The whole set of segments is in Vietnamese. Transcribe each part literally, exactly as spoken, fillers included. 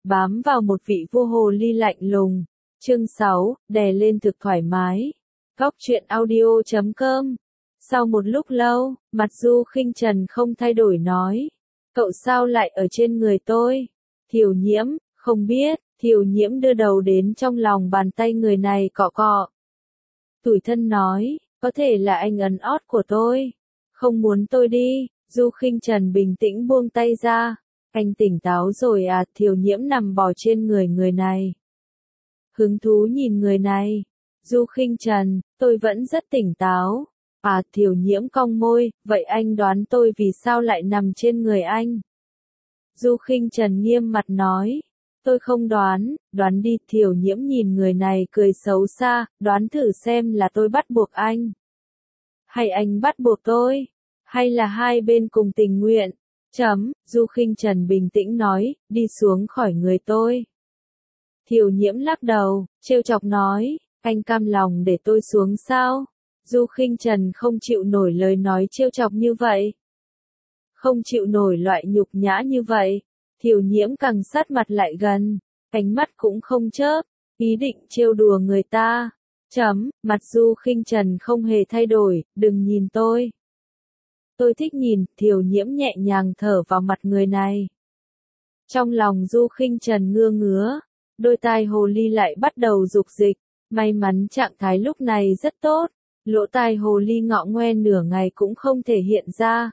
bám vào một vị vua hồ ly lạnh lùng. Chương sáu, đè lên thực thoải mái. Góc truyện audio chấm com. Sau một lúc lâu, mặt Du Khinh Trần không thay đổi nói. Cậu sao lại ở trên người tôi? Thiều Nhiễm, không biết. Thiều Nhiễm đưa đầu đến trong lòng bàn tay người này cọ cọ. Tủi thân nói, có thể là anh ấn ót của tôi. Không muốn tôi đi. Du Khinh Trần bình tĩnh buông tay ra. Anh tỉnh táo rồi à? Thiều Nhiễm nằm bò trên người người này. Hứng thú nhìn người này. Du Khinh Trần, tôi vẫn rất tỉnh táo. À, Thiều Nhiễm cong môi, vậy anh đoán tôi vì sao lại nằm trên người anh? Du Khinh Trần nghiêm mặt nói. Tôi không đoán, đoán đi. Thiều Nhiễm nhìn người này cười xấu xa, đoán thử xem là tôi bắt buộc anh. Hay anh bắt buộc tôi? Hay là hai bên cùng tình nguyện? Chấm, Du Khinh Trần bình tĩnh nói, đi xuống khỏi người tôi. Thiều Nhiễm lắc đầu, trêu chọc nói, anh cam lòng để tôi xuống sao? Du Khinh Trần không chịu nổi lời nói trêu chọc như vậy. Không chịu nổi loại nhục nhã như vậy. Thiều Nhiễm càng sát mặt lại gần, ánh mắt cũng không chớp, ý định trêu đùa người ta. Chấm, mặt Du Khinh Trần không hề thay đổi, đừng nhìn tôi. Tôi thích nhìn. Thiều Nhiễm nhẹ nhàng thở vào mặt người này. Trong lòng Du Khinh Trần ngưa ngứa, đôi tai hồ ly lại bắt đầu rục dịch. May mắn trạng thái lúc này rất tốt, lỗ tai hồ ly ngọ ngoe nửa ngày cũng không thể hiện ra.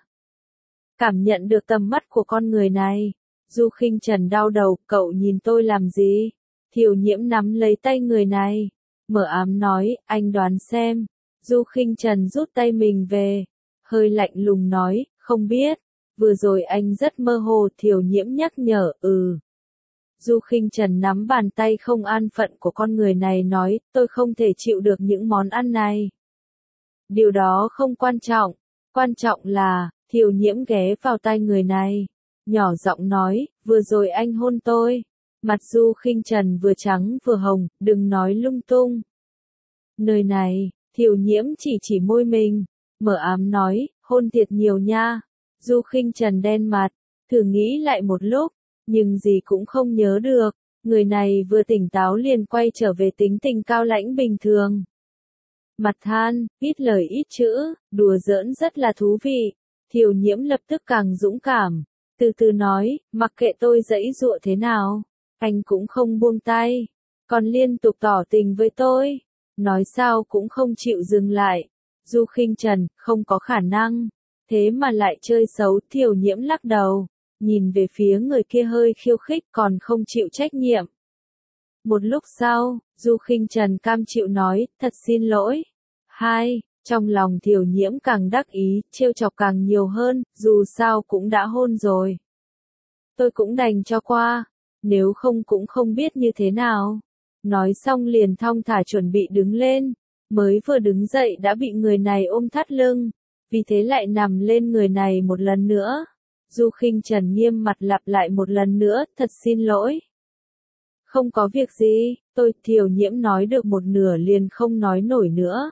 Cảm nhận được tầm mắt của con người này, Du Khinh Trần đau đầu, cậu nhìn tôi làm gì? Thiều Nhiễm nắm lấy tay người này, mở ám nói, anh đoán xem. Du Khinh Trần rút tay mình về, hơi lạnh lùng nói, không biết, vừa rồi anh rất mơ hồ. Thiều Nhiễm nhắc nhở, ừ. Du Khinh Trần nắm bàn tay không an phận của con người này nói, tôi không thể chịu được những món ăn này. Điều đó không quan trọng, quan trọng là, Thiều Nhiễm ghé vào tai người này, nhỏ giọng nói, vừa rồi anh hôn tôi. Mặt Du Khinh Trần vừa trắng vừa hồng, đừng nói lung tung. Nơi này, Thiều Nhiễm chỉ chỉ môi mình, mở ám nói, hôn thiệt nhiều nha. Du Khinh Trần đen mặt, thử nghĩ lại một lúc, nhưng gì cũng không nhớ được. Người này vừa tỉnh táo liền quay trở về tính tình cao lãnh bình thường. Mặt than, ít lời ít chữ, đùa giỡn rất là thú vị. Thiều Nhiễm lập tức càng dũng cảm, từ từ nói, mặc kệ tôi giãy giụa thế nào, anh cũng không buông tay, còn liên tục tỏ tình với tôi, nói sao cũng không chịu dừng lại. Du Khinh Trần, không có khả năng, thế mà lại chơi xấu. Thiều Nhiễm lắc đầu, nhìn về phía người kia hơi khiêu khích còn không chịu trách nhiệm. Một lúc sau, Du Khinh Trần cam chịu nói, thật xin lỗi. Hai, trong lòng Thiều Nhiễm càng đắc ý, trêu chọc càng nhiều hơn, dù sao cũng đã hôn rồi. Tôi cũng đành cho qua, nếu không cũng không biết như thế nào. Nói xong liền thong thả chuẩn bị đứng lên, mới vừa đứng dậy đã bị người này ôm thắt lưng, vì thế lại nằm lên người này một lần nữa. Du Khinh Trần nghiêm mặt lặp lại một lần nữa, thật xin lỗi. Không có việc gì, tôi. Thiều Nhiễm nói được một nửa liền không nói nổi nữa.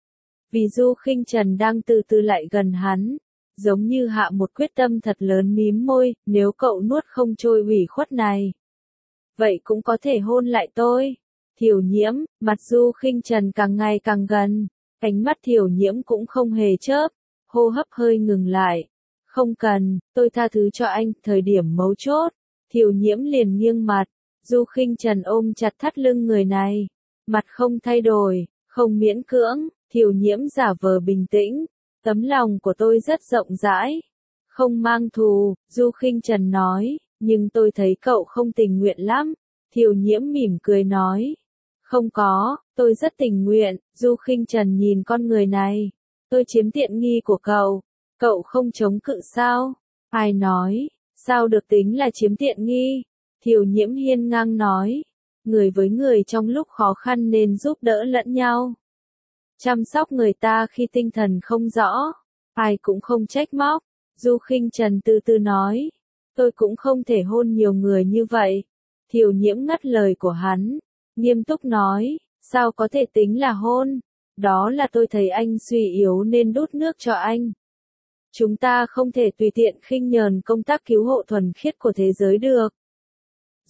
Vì Du Khinh Trần đang từ từ lại gần hắn, giống như hạ một quyết tâm thật lớn, mím môi, nếu cậu nuốt không trôi ủy khuất này, vậy cũng có thể hôn lại tôi. Thiều Nhiễm, mặt Du Khinh Trần càng ngày càng gần, ánh mắt Thiều Nhiễm cũng không hề chớp, hô hấp hơi ngừng lại. Không cần, tôi tha thứ cho anh. Thời điểm mấu chốt, Thiều Nhiễm liền nghiêng mặt, Du Khinh Trần ôm chặt thắt lưng người này, mặt không thay đổi, không miễn cưỡng. Thiều Nhiễm giả vờ bình tĩnh, tấm lòng của tôi rất rộng rãi, không mang thù. Du Khinh Trần nói, nhưng tôi thấy cậu không tình nguyện lắm. Thiều Nhiễm mỉm cười nói, không có, tôi rất tình nguyện. Du Khinh Trần nhìn con người này, tôi chiếm tiện nghi của cậu, cậu không chống cự sao? Ai nói, sao được tính là chiếm tiện nghi? Thiều Nhiễm hiên ngang nói, người với người trong lúc khó khăn nên giúp đỡ lẫn nhau. Chăm sóc người ta khi tinh thần không rõ, ai cũng không trách móc. Du Khinh Trần từ từ nói, tôi cũng không thể hôn nhiều người như vậy. Thiều Nhiễm ngắt lời của hắn, nghiêm túc nói, sao có thể tính là hôn? Đó là tôi thấy anh suy yếu nên đút nước cho anh. Chúng ta không thể tùy tiện khinh nhờn công tác cứu hộ thuần khiết của thế giới được.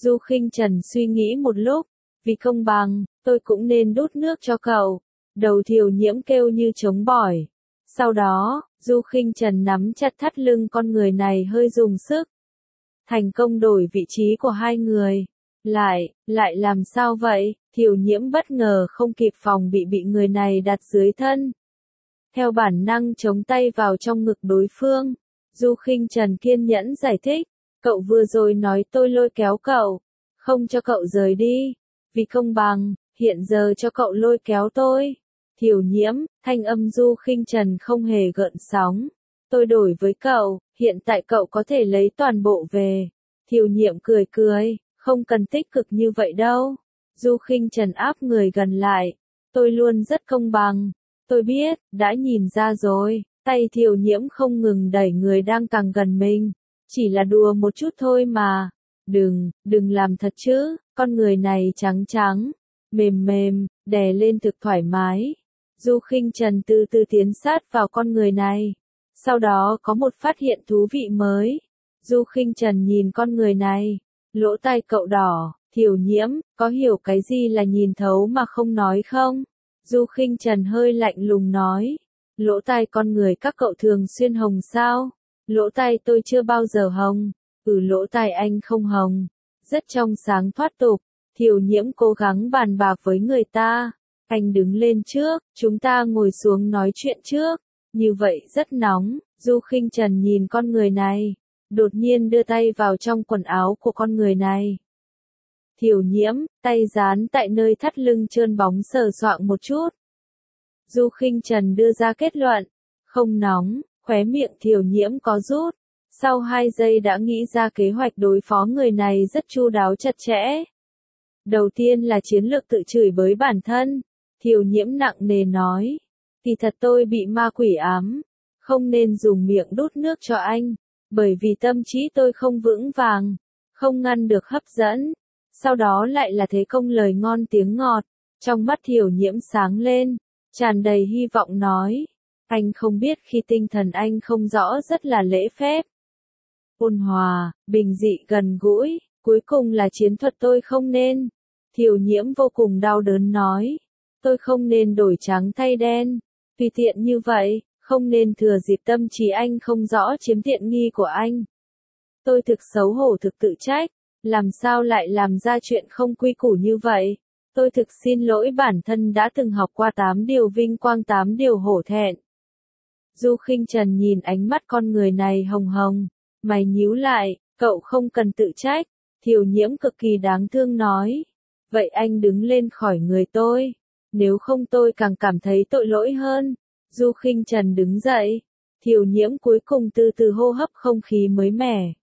Du Khinh Trần suy nghĩ một lúc, vì công bằng, tôi cũng nên đút nước cho cậu. Đầu Thiều Nhiễm kêu như trống bỏi. Sau đó, Du Khinh Trần nắm chặt thắt lưng con người này hơi dùng sức. Thành công đổi vị trí của hai người. Lại, lại làm sao vậy? Thiều Nhiễm bất ngờ không kịp phòng bị bị người này đặt dưới thân. Theo bản năng chống tay vào trong ngực đối phương. Du Khinh Trần kiên nhẫn giải thích. Cậu vừa rồi nói tôi lôi kéo cậu. Không cho cậu rời đi. Vì công bằng, hiện giờ cho cậu lôi kéo tôi. Thiều Nhiễm, thanh âm Du Khinh Trần không hề gợn sóng. Tôi đổi với cậu, hiện tại cậu có thể lấy toàn bộ về. Thiều Nhiễm cười cười, không cần tích cực như vậy đâu. Du Khinh Trần áp người gần lại. Tôi luôn rất công bằng. Tôi biết, đã nhìn ra rồi. Tay Thiều Nhiễm không ngừng đẩy người đang càng gần mình. Chỉ là đùa một chút thôi mà. Đừng, đừng làm thật chứ, con người này trắng trắng, mềm mềm, đè lên thực thoải mái. Du Khinh Trần từ từ tiến sát vào con người này. Sau đó có một phát hiện thú vị mới. Du Khinh Trần nhìn con người này. Lỗ tai cậu đỏ, Thiều Nhiễm, có hiểu cái gì là nhìn thấu mà không nói không? Du Khinh Trần hơi lạnh lùng nói. Lỗ tai con người các cậu thường xuyên hồng sao? Lỗ tai tôi chưa bao giờ hồng. Ừ, lỗ tai anh không hồng. Rất trong sáng thoát tục. Thiều Nhiễm cố gắng bàn bạc với người ta. Anh đứng lên trước, chúng ta ngồi xuống nói chuyện trước. Như vậy rất nóng. Du Khinh Trần nhìn con người này. Đột nhiên đưa tay vào trong quần áo của con người này. Thiều Nhiễm, tay dán tại nơi thắt lưng trơn bóng sờ soạng một chút. Du Khinh Trần đưa ra kết luận. Không nóng, khóe miệng Thiều Nhiễm có rút. Sau hai giây đã nghĩ ra kế hoạch đối phó người này rất chu đáo chặt chẽ. Đầu tiên là chiến lược tự chửi bới bản thân. Thiều Nhiễm nặng nề nói. Thì thật tôi bị ma quỷ ám. Không nên dùng miệng đút nước cho anh. Bởi vì tâm trí tôi không vững vàng. Không ngăn được hấp dẫn. Sau đó lại là thế công lời ngon tiếng ngọt. Trong mắt Thiều Nhiễm sáng lên. Tràn đầy hy vọng nói. Anh không biết khi tinh thần anh không rõ rất là lễ phép. Ôn hòa, bình dị gần gũi. Cuối cùng là chiến thuật tôi không nên. Thiều Nhiễm vô cùng đau đớn nói. Tôi không nên đổi trắng thay đen. Tùy tiện như vậy, không nên thừa dịp tâm trí anh không rõ chiếm tiện nghi của anh. Tôi thực xấu hổ thực tự trách. Làm sao lại làm ra chuyện không quy củ như vậy? Tôi thực xin lỗi bản thân đã từng học qua tám điều vinh quang tám điều hổ thẹn. Du Khinh Trần nhìn ánh mắt con người này hồng hồng. Mày nhíu lại, cậu không cần tự trách. Thiều Nhiễm cực kỳ đáng thương nói. Vậy anh đứng lên khỏi người tôi. Nếu không tôi càng cảm thấy tội lỗi hơn. Du Khinh Trần đứng dậy. Thiều Nhiễm cuối cùng từ từ hô hấp không khí mới mẻ.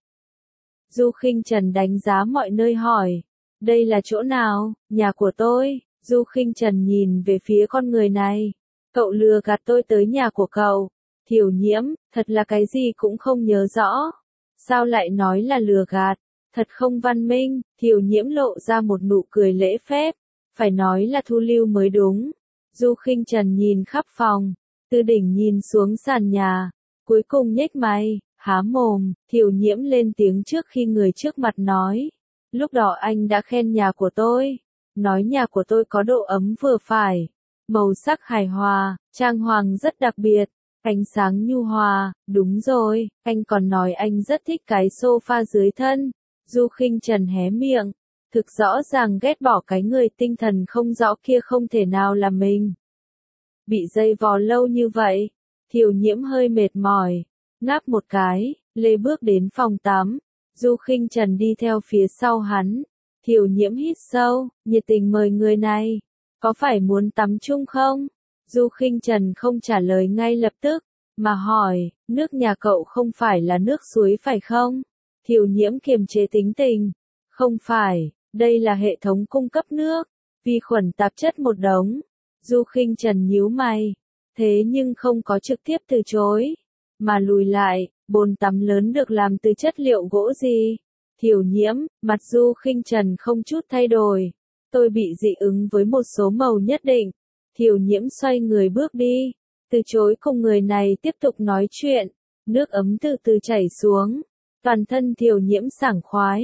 Du Khinh Trần đánh giá mọi nơi hỏi. Đây là chỗ nào? Nhà của tôi. Du Khinh Trần nhìn về phía con người này. Cậu lừa gạt tôi tới nhà của cậu. Thiều Nhiễm, thật là cái gì cũng không nhớ rõ. Sao lại nói là lừa gạt? Thật không văn minh. Thiều Nhiễm lộ ra một nụ cười lễ phép. Phải nói là thu lưu mới đúng. Du Khinh Trần nhìn khắp phòng. Từ đỉnh nhìn xuống sàn nhà. Cuối cùng nhếch mày, há mồm. Thiều Nhiễm lên tiếng trước khi người trước mặt nói. Lúc đó anh đã khen nhà của tôi. Nói nhà của tôi có độ ấm vừa phải. Màu sắc hài hòa, trang hoàng rất đặc biệt. Ánh sáng nhu hòa, đúng rồi, anh còn nói anh rất thích cái sofa dưới thân. Du Khinh Trần hé miệng. Thực rõ ràng ghét bỏ cái người tinh thần không rõ kia không thể nào là mình. Bị dây vò lâu như vậy. Thiều Nhiễm hơi mệt mỏi. Ngáp một cái, lê bước đến phòng tắm. Du Khinh Trần đi theo phía sau hắn. Thiều Nhiễm hít sâu, nhiệt tình mời người này. Có phải muốn tắm chung không? Du Khinh Trần không trả lời ngay lập tức, mà hỏi, nước nhà cậu không phải là nước suối phải không? Thiều Nhiễm kiềm chế tính tình. Không phải, đây là hệ thống cung cấp nước. Vi khuẩn tạp chất một đống. Du Khinh Trần nhíu mày. Thế nhưng không có trực tiếp từ chối. Mà lùi lại, bồn tắm lớn được làm từ chất liệu gỗ gì? Thiều Nhiễm, mặt Du Khinh Trần không chút thay đổi. Tôi bị dị ứng với một số màu nhất định. Thiều Nhiễm xoay người bước đi. Từ chối cùng người này tiếp tục nói chuyện. Nước ấm từ từ chảy xuống. Toàn thân Thiều Nhiễm sảng khoái.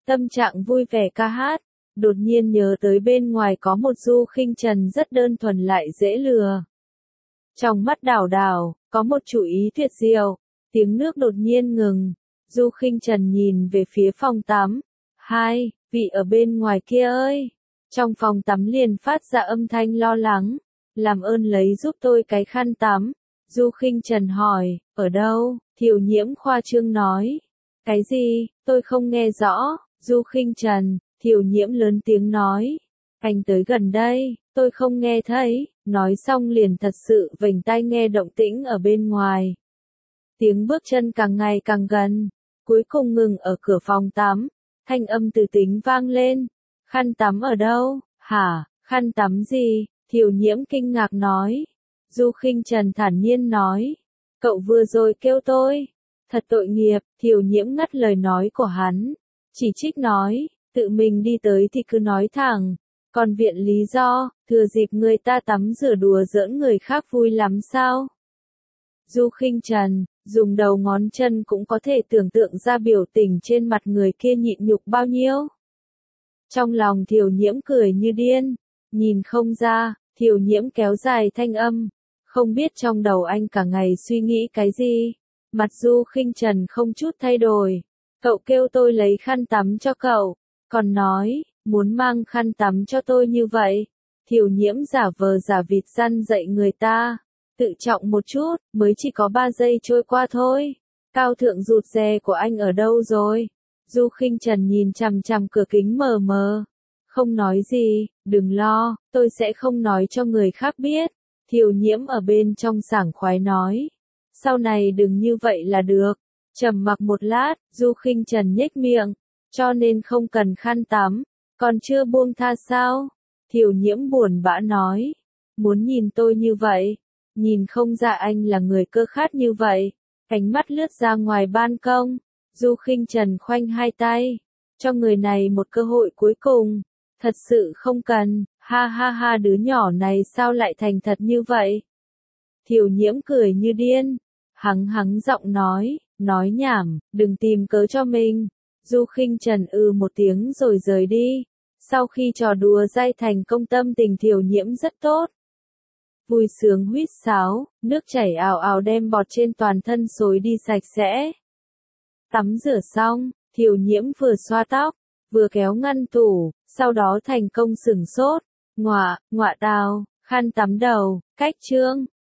tâm trạng vui vẻ ca hát, đột nhiên nhớ tới bên ngoài có một Du Khinh Trần rất đơn thuần lại dễ lừa. Trong mắt đảo đảo, có một chủ ý tuyệt diệu, tiếng nước đột nhiên ngừng, Du Khinh Trần nhìn về phía phòng tắm, hai, vị ở bên ngoài kia ơi, trong phòng tắm liền phát ra âm thanh lo lắng, làm ơn lấy giúp tôi cái khăn tắm, Du Khinh Trần hỏi, ở đâu, Thiều Nhiễm khoa trương nói, cái gì, tôi không nghe rõ, Du Khinh Trần, Thiều Nhiễm lớn tiếng nói, anh tới gần đây, tôi không nghe thấy, nói xong liền thật sự vểnh tai nghe động tĩnh ở bên ngoài. Tiếng bước chân càng ngày càng gần, cuối cùng ngừng ở cửa phòng tắm, thanh âm từ tính vang lên, khăn tắm ở đâu, hả, khăn tắm gì, Thiều Nhiễm kinh ngạc nói, Du Khinh Trần thản nhiên nói, cậu vừa rồi kêu tôi, thật tội nghiệp, Thiều Nhiễm ngắt lời nói của hắn, chỉ trích nói, tự mình đi tới thì cứ nói thẳng, còn viện lý do, thừa dịp người ta tắm rửa đùa giỡn người khác vui lắm sao? Du Khinh Trần, dùng đầu ngón chân cũng có thể tưởng tượng ra biểu tình trên mặt người kia nhịn nhục bao nhiêu. Trong lòng Thiều Nhiễm cười như điên, nhìn không ra, Thiều Nhiễm kéo dài thanh âm, không biết trong đầu anh cả ngày suy nghĩ cái gì. Mặt Du Khinh Trần không chút thay đổi, cậu kêu tôi lấy khăn tắm cho cậu, còn nói, muốn mang khăn tắm cho tôi như vậy. Thiều Nhiễm giả vờ giả vịt răn dạy người ta, tự trọng một chút, mới chỉ có ba giây trôi qua thôi. Cao thượng rụt rè của anh ở đâu rồi? Du Khinh Trần nhìn chằm chằm cửa kính mờ mờ. Không nói gì, đừng lo, tôi sẽ không nói cho người khác biết. Thiều Nhiễm ở bên trong sảng khoái nói. Sau này đừng như vậy là được. Trầm mặc một lát, Du Khinh Trần nhếch miệng. Cho nên không cần khăn tắm. Còn chưa buông tha sao? Thiều Nhiễm buồn bã nói. Muốn nhìn tôi như vậy. Nhìn không ra anh là người cơ khát như vậy. Ánh mắt lướt ra ngoài ban công. Du Khinh Trần khoanh hai tay. Cho người này một cơ hội cuối cùng. Thật sự không cần. Ha ha ha, đứa nhỏ này sao lại thành thật như vậy? Thiều Nhiễm cười như điên. Hắng hắng giọng nói. Nói nhảm, đừng tìm cớ cho mình. Du Khinh Trần ư một tiếng rồi rời đi. Sau khi trò đùa dai thành công, tâm tình Thiều Nhiễm rất tốt. Vui sướng huýt sáo, nước chảy ào ào đem bọt trên toàn thân xối đi sạch sẽ. Tắm rửa xong, Thiều Nhiễm vừa xoa tóc, vừa kéo ngăn tủ, sau đó thành công sửng sốt. Ngọa, ngọa tào, khăn tắm đầu, cách trương,